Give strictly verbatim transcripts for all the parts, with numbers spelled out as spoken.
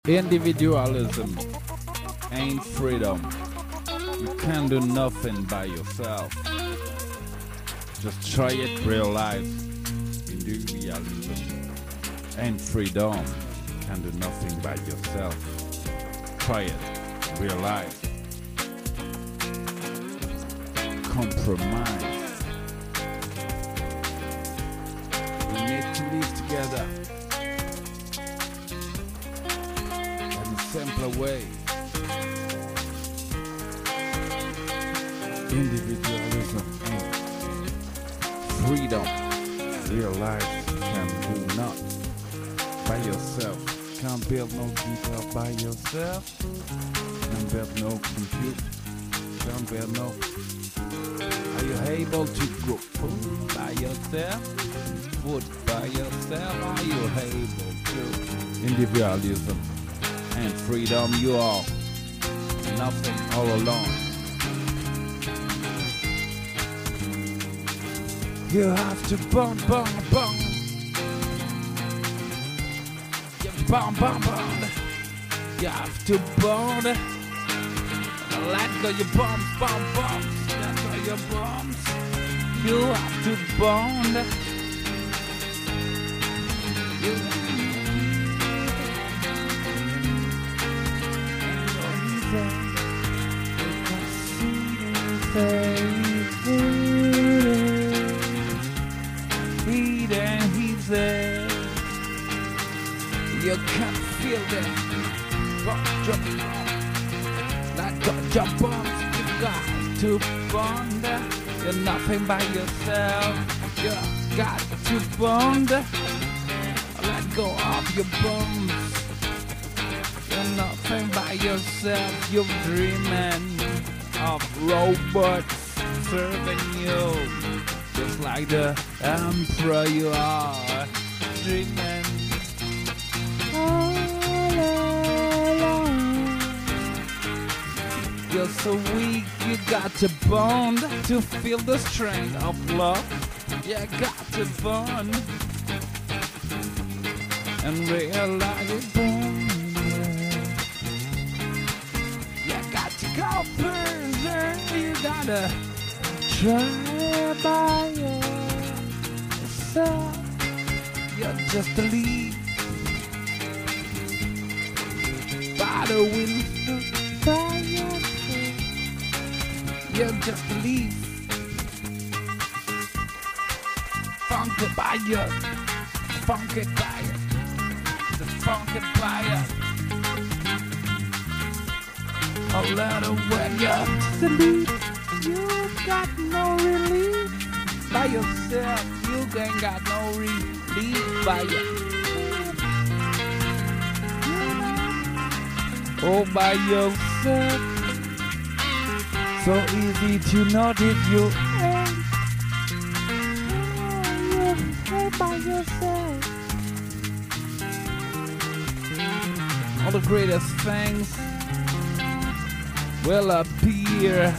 Individualism ain't freedom. You can't do nothing by yourself. Just try it, realize individualism ain't freedom. You can't do nothing by yourself. Try it, realize. Compromise. We need to live together in a simpler way. Individualism ain't freedom. Realize you can do nothing by yourself. Can't build no detail by yourself. Can't build no computer. Can't build no. Are you able to grow food by yourself? Food by yourself? Are you able to? Individualism and freedom, you are nothing all alone. You have to burn, burn, burn. You burn, burn, burn. You have to burn. Let go your bombs, bomb, bombs. Let go your bombs. You have to burn. You heat and he's there. You can feel them. Let go your bombs. You got to bond. You're nothing by yourself. You got to bond. Let go of your bombs. You're nothing by yourself. You're dreaming of robots serving you, just like the emperor you are. Dreaming all alone. You're so weak, you got to bond to feel the strength of love. You got to bond and realize it. Bond. You got to go further. You gotta try by yourself. You're just a leaf by the wind by yourself. You're just a leaf funky by your funky by your the funky by your a little when you're just a leaf. You got no relief by yourself. You ain't got no relief by yourself. Oh, by yourself. So easy to notice you ain't. Oh, you by yourself. All the greatest things will appear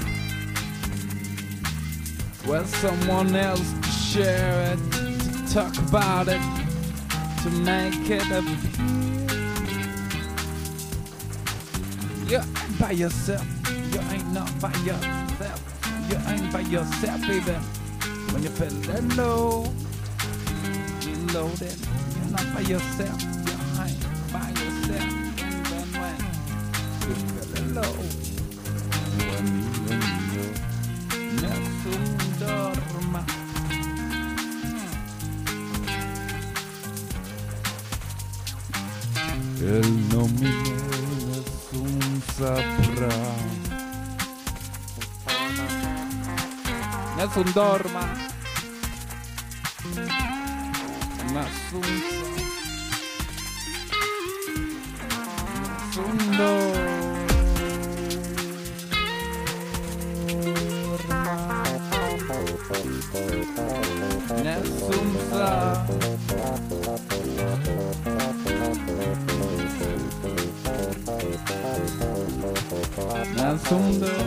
when someone else share it, to talk about it, to make it appear. You ain't by yourself. You ain't not by yourself. You ain't by yourself even when you're feeling low. You loaded. You're not by yourself. You ain't by yourself even when you're feeling low. Nessun dorma. El nomine nessun saprà. Nessun dorma. Nessun sa. Nessun dorma. Nessun sa. Nessun do.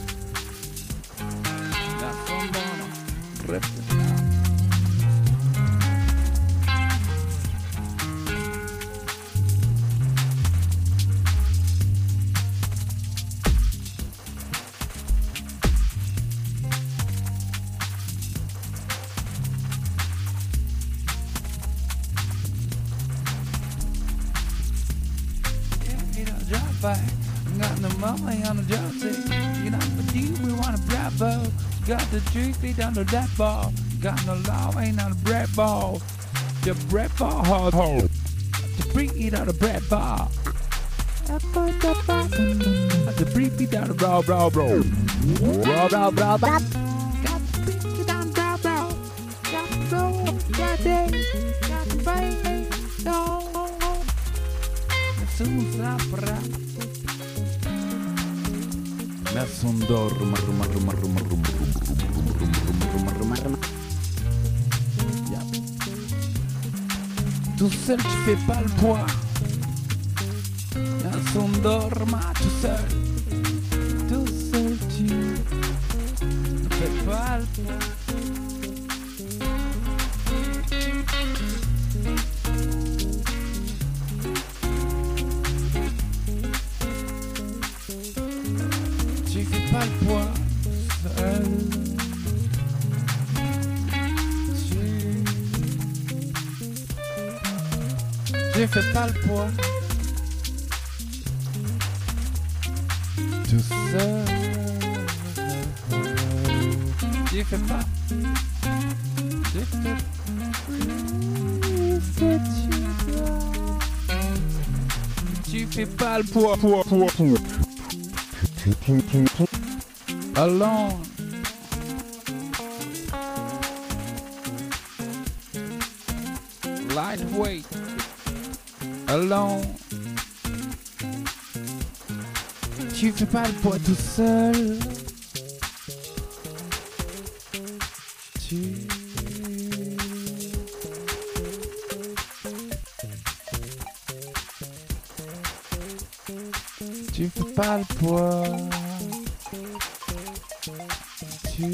Nessun dono. fight. Got no money on the job site. You know, but you, we want a bravo. Got the three feet under that ball. Got no law, ain't on the bread ball. The bread ball hard. The three feet on the bread ball. The three feet on the bro, bro, bro. Bro, bro, bro, bro. Got the three feet on the bro, bro. Got the bro, got the got the baby. No. Nessun saprà. Nessun dorma, ruma, ruma, ruma, ruma, ruma, ruma, ruma, ruma. Yeah. Tout seul, tu fais pas le poids. Nessun dorma, tout seul. Tout seul, tu ne fais pas le poids. Tu fais pas le poids seul. Tu... tu fais pas le poids tout seul. Tu fais pas. Tu fais tu fais pas le poids, poids, poids, poids. Alone. Lightweight. Alone. Tu fais pas le poids tout seul. Tu... tu fais pas le poids. Tu...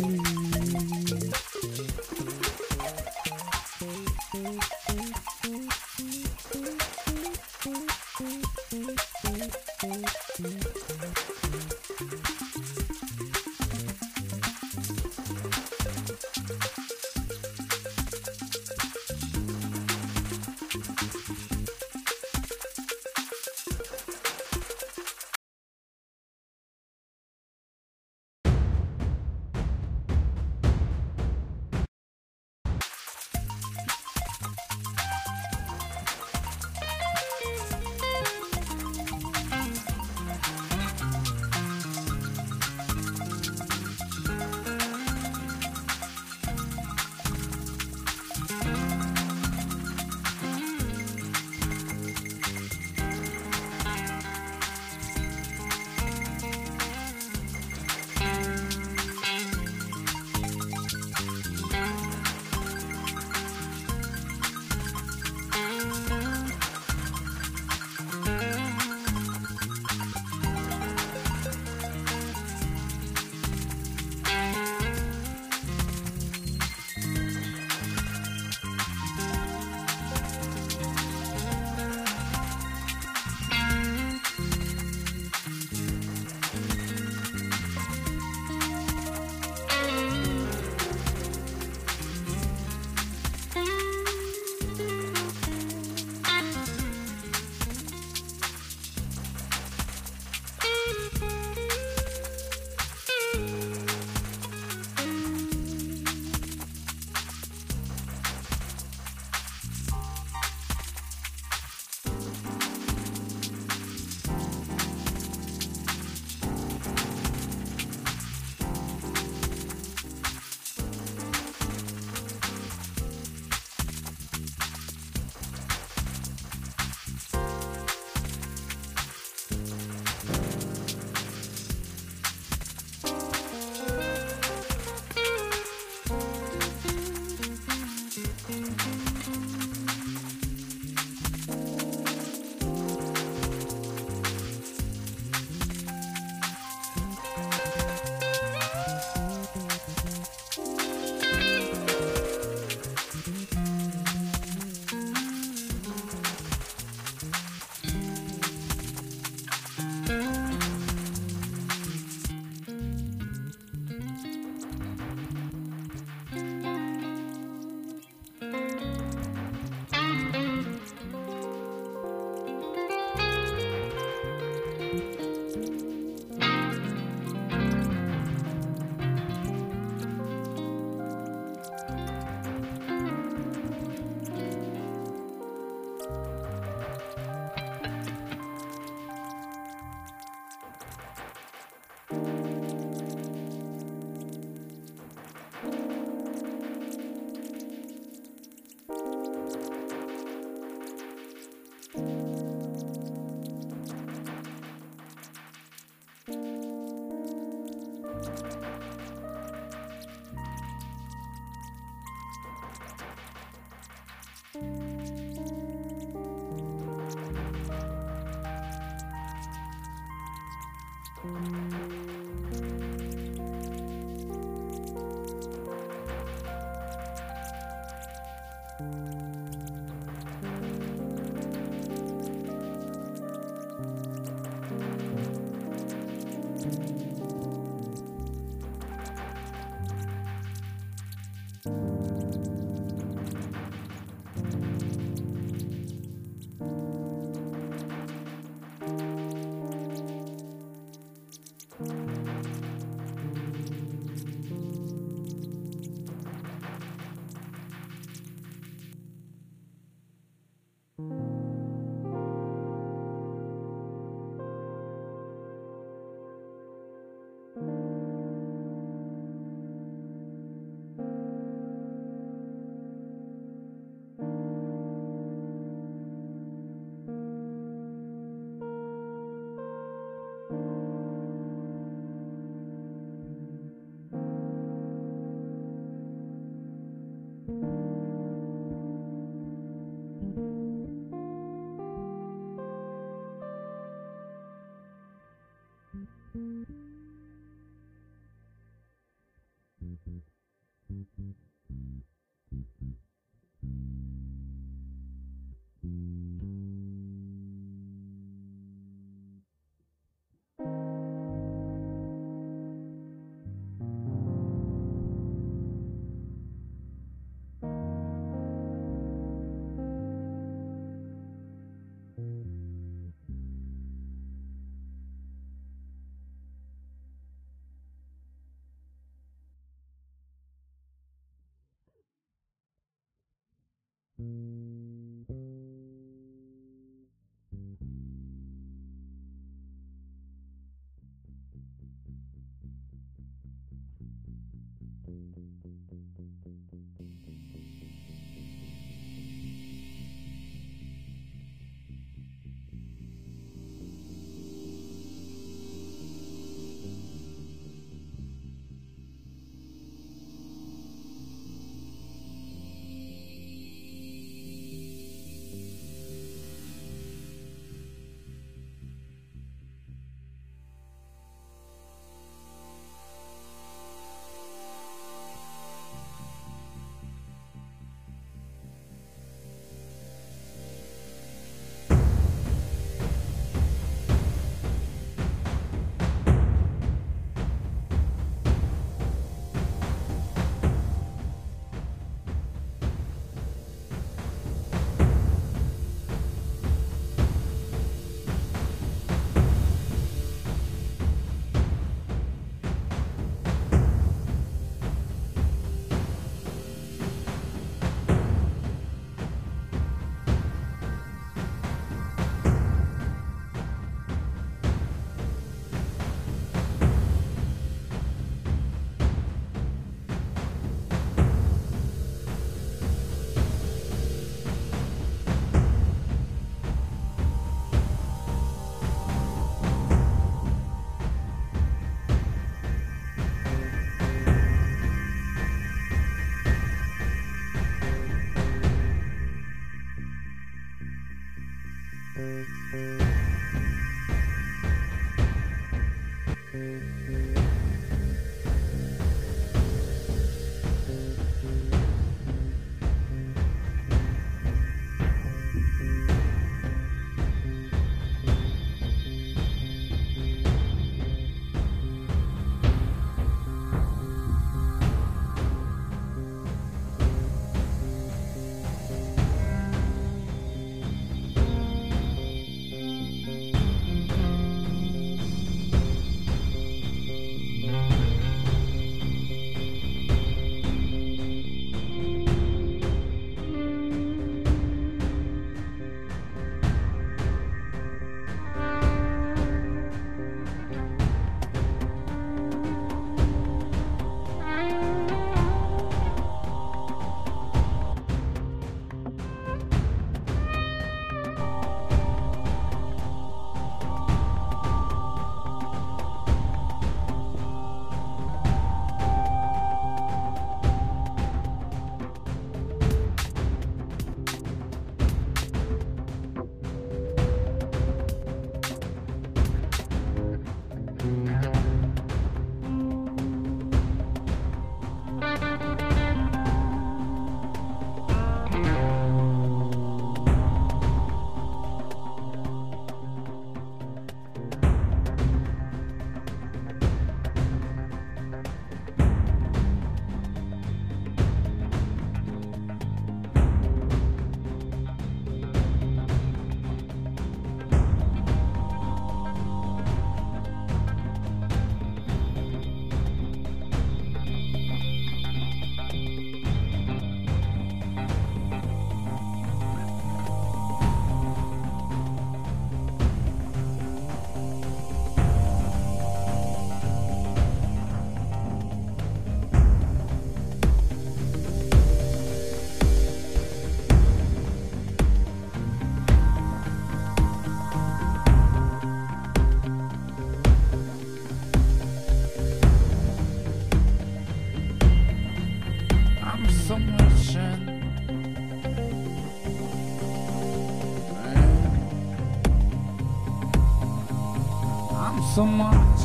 so much.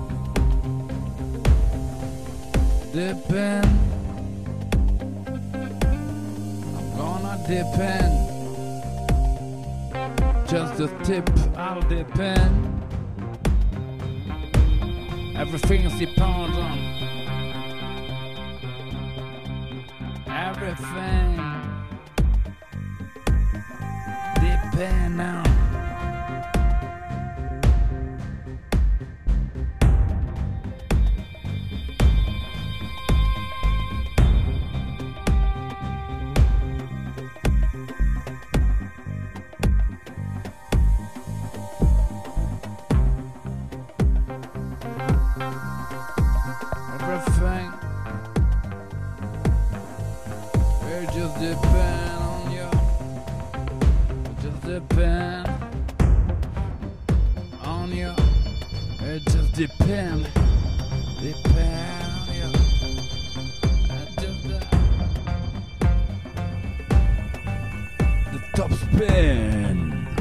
Depend. I'm gonna depend. Just a tip, I'll depend. Everything's depends on. Everything depend on. Everything, it just depend on you. It just depend on you. It just depend, depend on you. It just uh, the top spin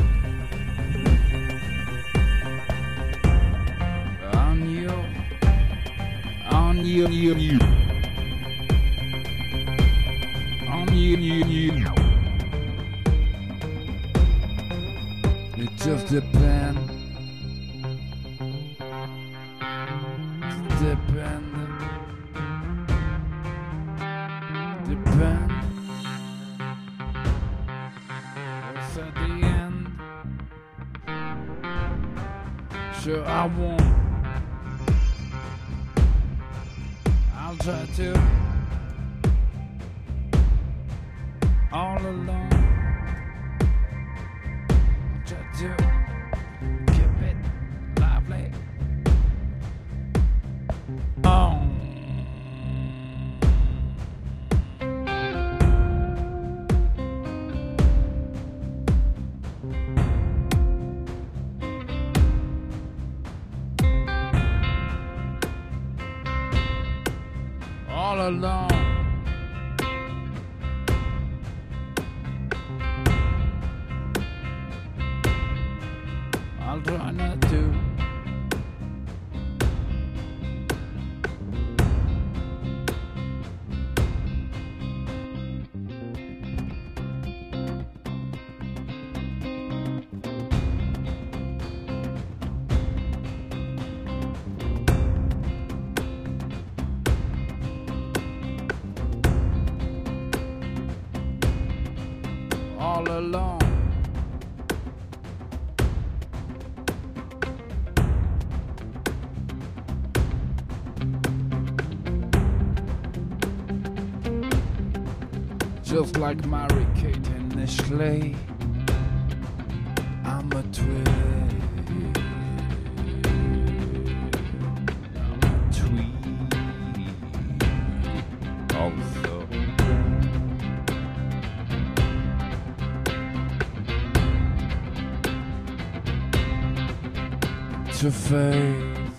on you. On you, you, you. On you, you, you. It just depends. Depend. Depend. It's at the end. Sure, I won't. I'll try to. All alone. I'll try to keep it lively. Oh. All alone. I'll try not to. All alone. Just like Mary Kate and Ashley, I'm a twin. I'm a tweet. Also. To face,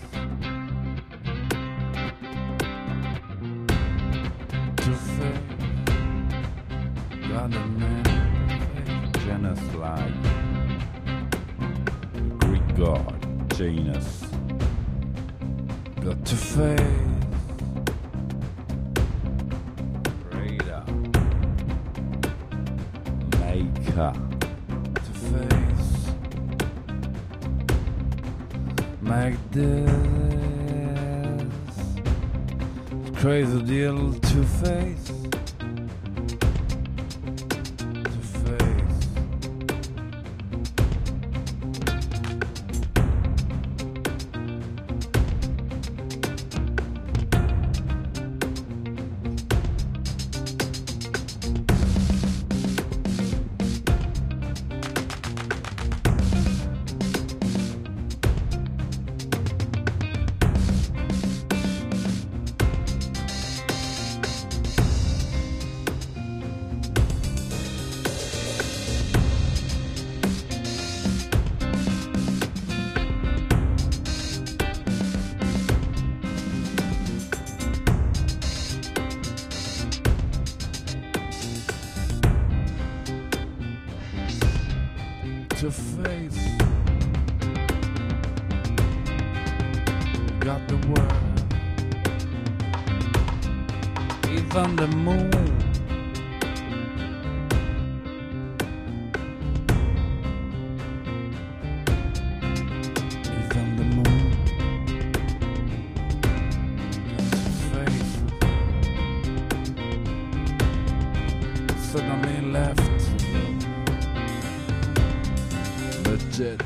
to face, got a man, Janus like Greek god, Janus, got to face, Radar, Maker, to face. Make this crazy deal to face, to face. To face, got the world. He's on the moon. He's on the moon. Suddenly left legit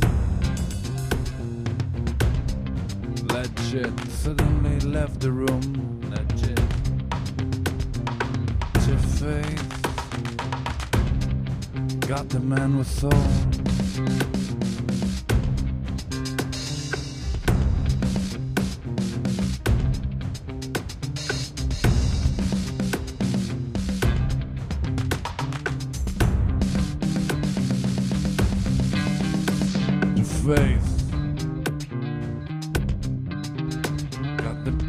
legit suddenly left the room legit your face got the man with soul. Face got the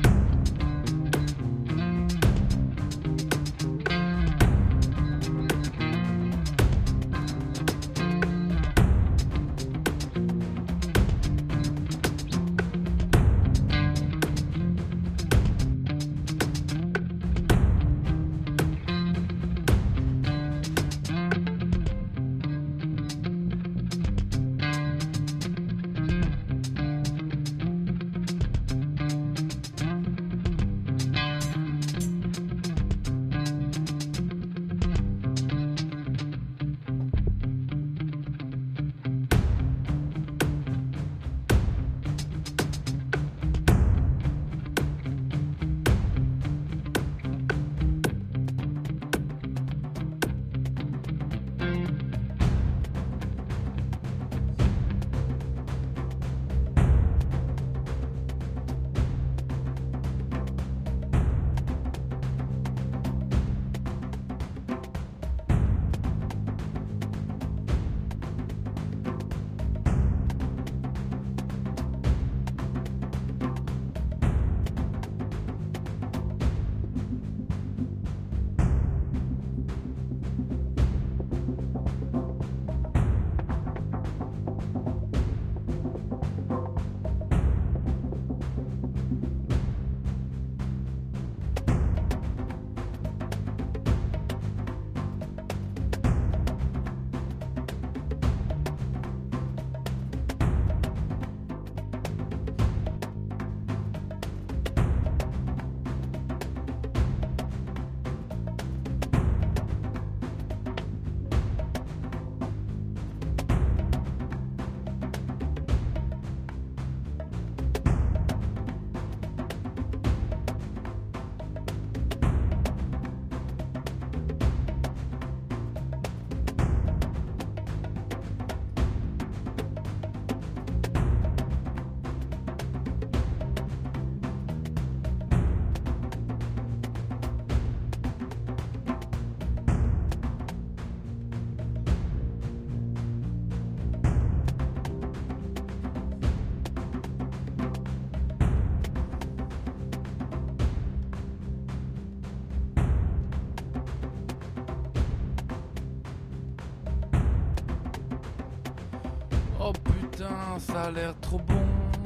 oh putain, ça a l'air trop bon.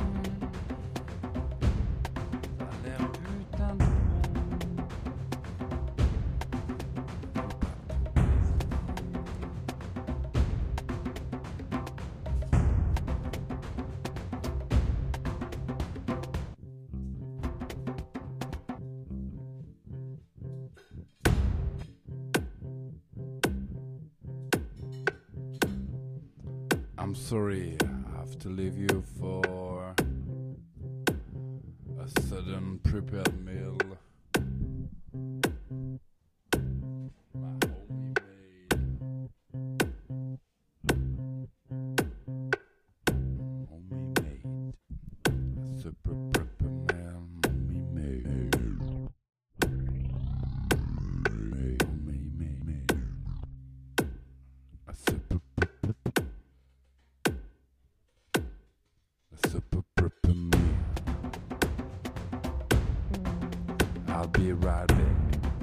Ça a l'air putain de bon. I'm sorry, I have to leave you for a sudden prepared meal. My homie made. Homie made. A super prepared meal. Homie made. Homie made. A super super prepper meal. I'll be right back.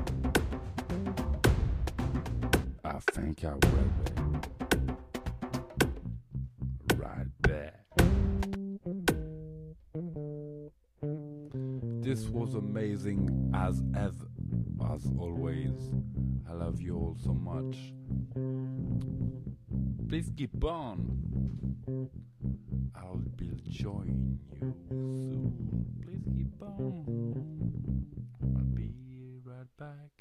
I think I will be right back. was amazing as ever, as always. I love you all so much. Please keep on. I'll be joining you soon. Please keep on. I'll be right back.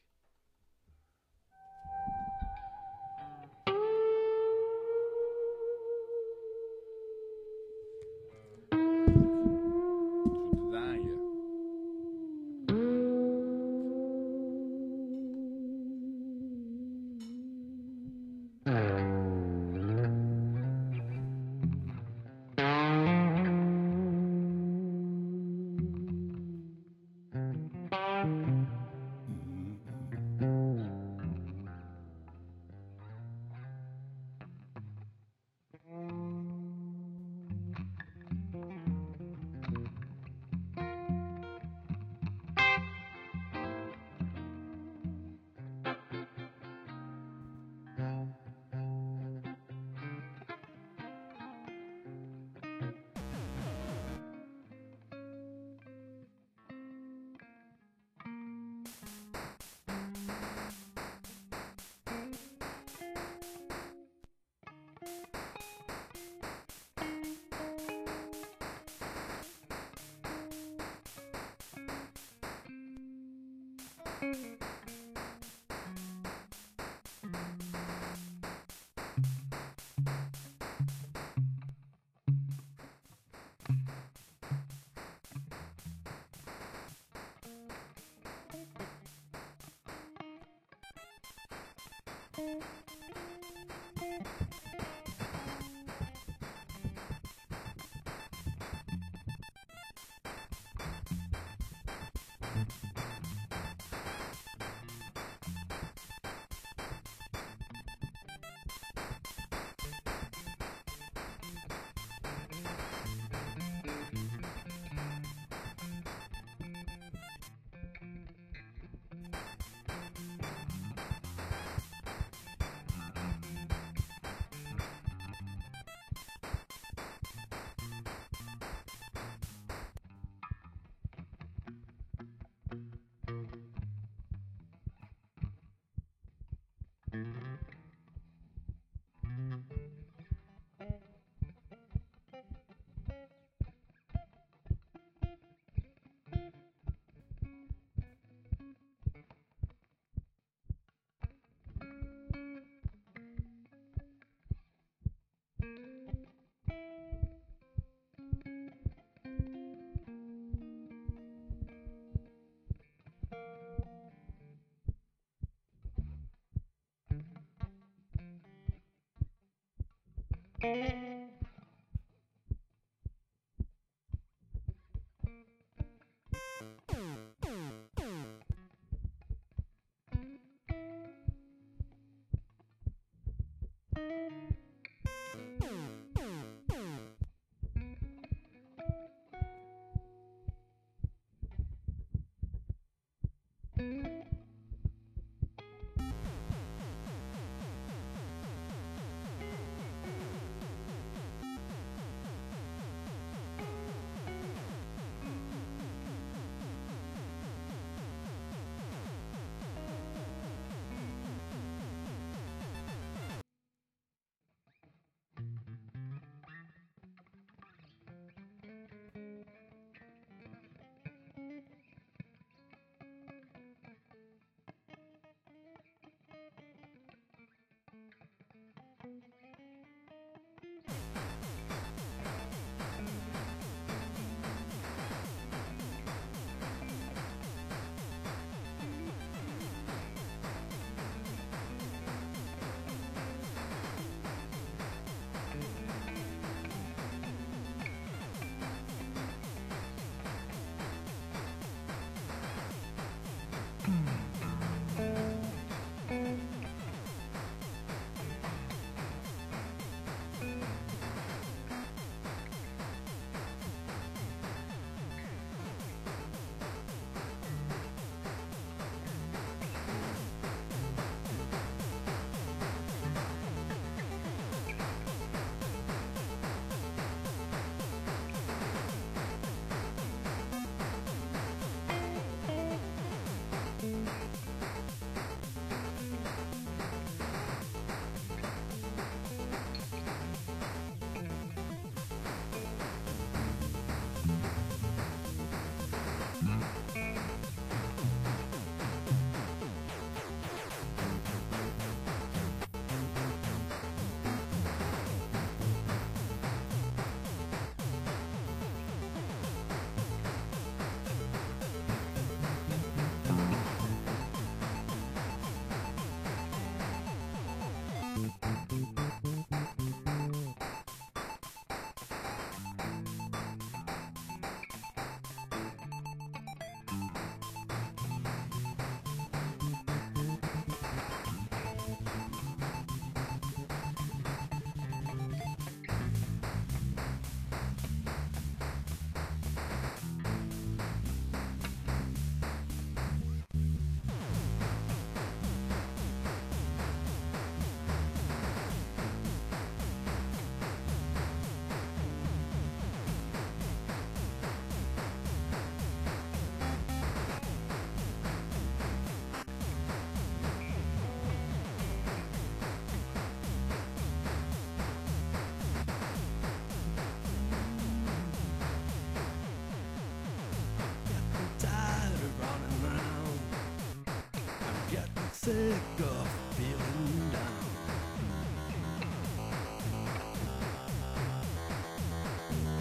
Sick of feeling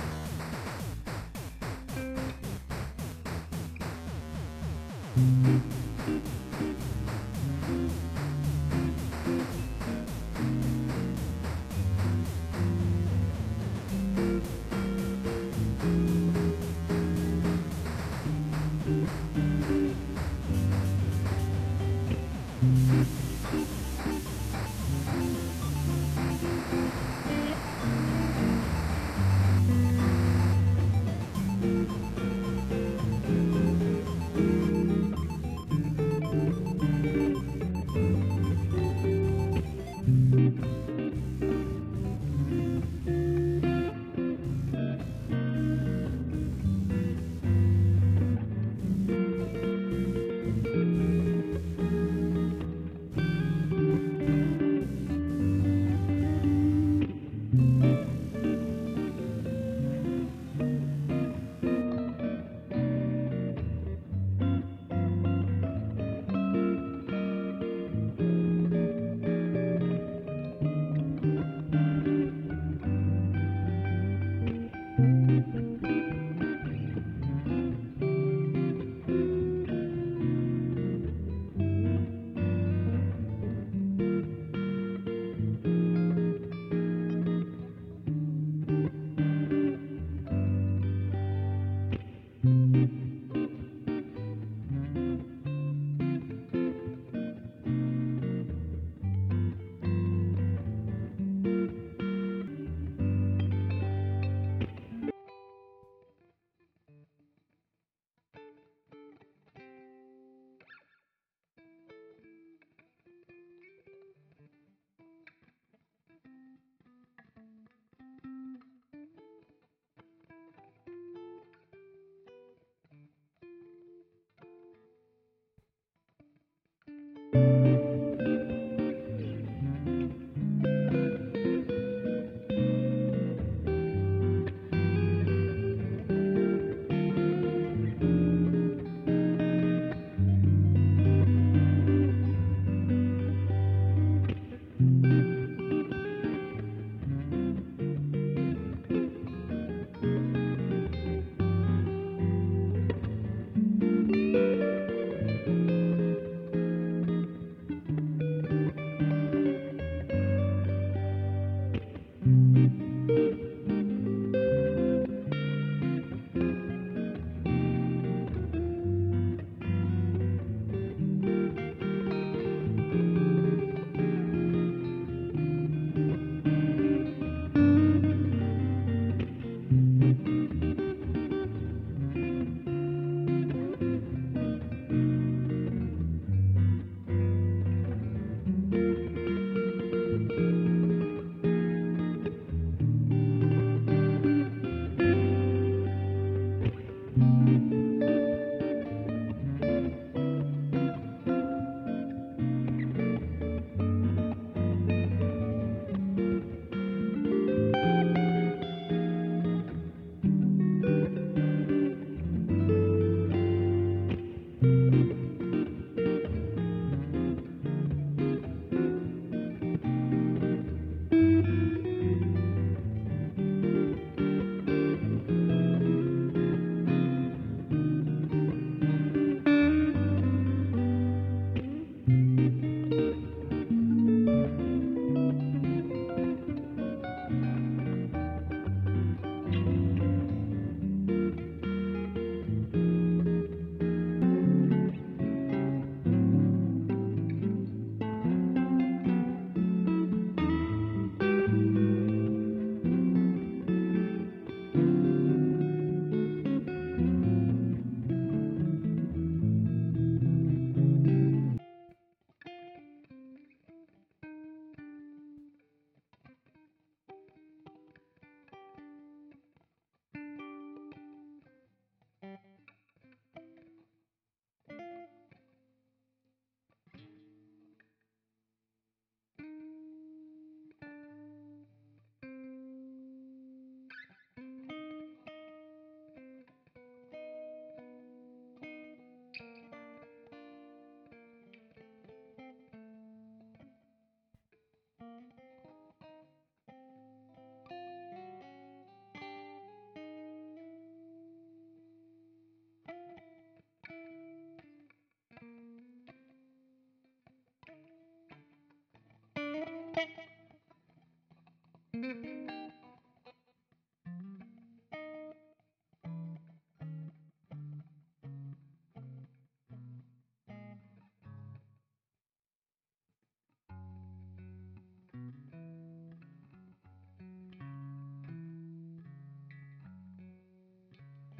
down.